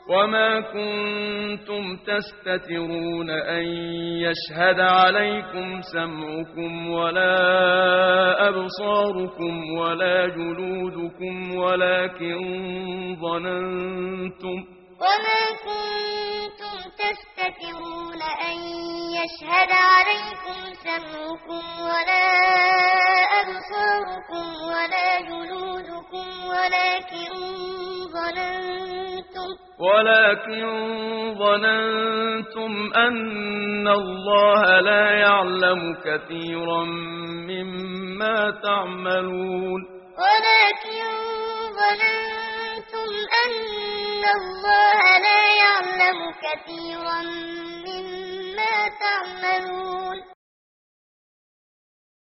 وما كنتم تستترون أن يشهد عليكم سمعكم ولا أبصاركم ولا جلودكم وما كنتم تستترون أن يشهد عليكم سمعكم ولا أبصاركم ولا جلودكم ولكن ظننتم أن الله لا يعلم كثيرا مما تعملون ولكن ظننتم أن الله لا يعلم كثيرا مما تعملون